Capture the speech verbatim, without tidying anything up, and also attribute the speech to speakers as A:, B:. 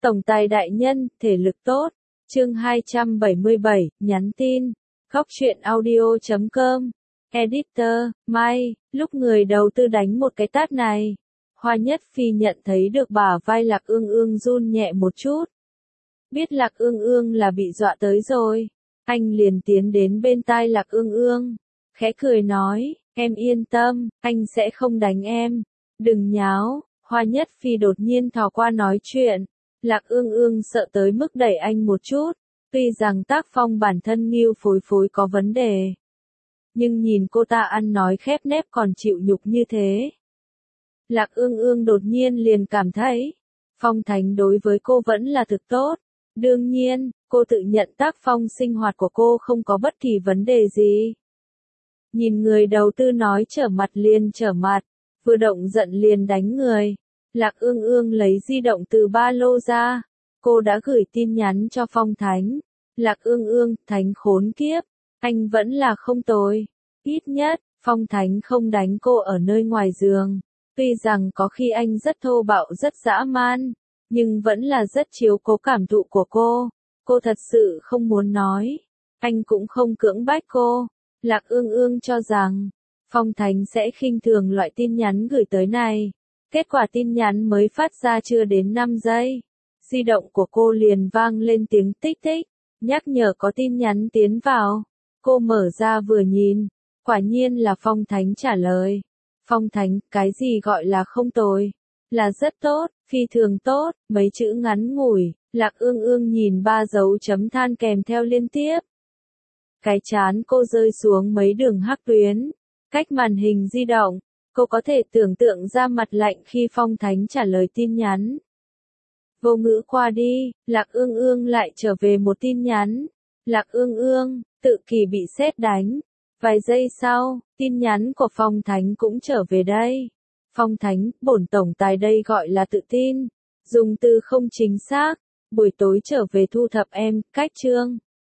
A: Tổng tài đại nhân, thể lực tốt. Chương hai trăm bảy mươi bảy, nhắn tin. Góc truyện audio chấm com. Editor, Mai, lúc người đầu tư đánh một cái tát này. Hoa Nhất Phi nhận thấy được bả vai Lạc Ương Ương run nhẹ một chút. Biết Lạc Ương Ương là bị dọa tới rồi. Anh liền tiến đến bên tai Lạc Ương Ương. Khẽ cười nói, em yên tâm, anh sẽ không đánh em. Đừng nháo. Hoa Nhất Phi đột nhiên thò qua nói chuyện. Lạc Ương Ương sợ tới mức đẩy anh một chút. Tuy rằng tác phong bản thân Nghiêu Phối Phối có vấn đề. Nhưng nhìn cô ta ăn nói khép nép còn chịu nhục như thế. Lạc Ương Ương đột nhiên liền cảm thấy. Phong Thánh đối với cô vẫn là thực tốt. Đương nhiên, cô tự nhận tác phong sinh hoạt của cô không có bất kỳ vấn đề gì. Nhìn người đầu tư nói trở mặt liền trở mặt. Vừa động giận liền đánh người. Lạc Ương Ương lấy di động từ ba lô ra. Cô đã gửi tin nhắn cho Phong Thánh. Lạc Ương Ương, Thánh khốn kiếp. Anh vẫn là không tồi. Ít nhất, Phong Thánh không đánh cô ở nơi ngoài giường. Tuy rằng có khi anh rất thô bạo rất dã man. Nhưng vẫn là rất chiếu cố cảm thụ của cô. Cô thật sự không muốn nói. Anh cũng không cưỡng bách cô. Lạc Ương Ương cho rằng, Phong Thánh sẽ khinh thường loại tin nhắn gửi tới này. Kết quả tin nhắn mới phát ra chưa đến năm giây. Di động của cô liền vang lên tiếng tích tích, nhắc nhở có tin nhắn tiến vào. Cô mở ra vừa nhìn, quả nhiên là Phong Thánh trả lời. Phong Thánh, cái gì gọi là không tồi? Là rất tốt, phi thường tốt, mấy chữ ngắn ngủi. Lạc Ương Ương nhìn ba dấu chấm than kèm theo liên tiếp. Cái chán cô rơi xuống mấy đường hắc tuyến. Cách màn hình di động, cô có thể tưởng tượng ra mặt lạnh khi Phong Thánh trả lời tin nhắn. Vô ngữ qua đi, Lạc Ương Ương lại trở về một tin nhắn. Lạc Ương Ương, tự kỳ bị sét đánh. Vài giây sau, tin nhắn của Phong Thánh cũng trở về đây. Phong Thánh, bổn tổng tài đây gọi là tự tin. Dùng từ không chính xác. Buổi tối trở về thu thập em, cách chương.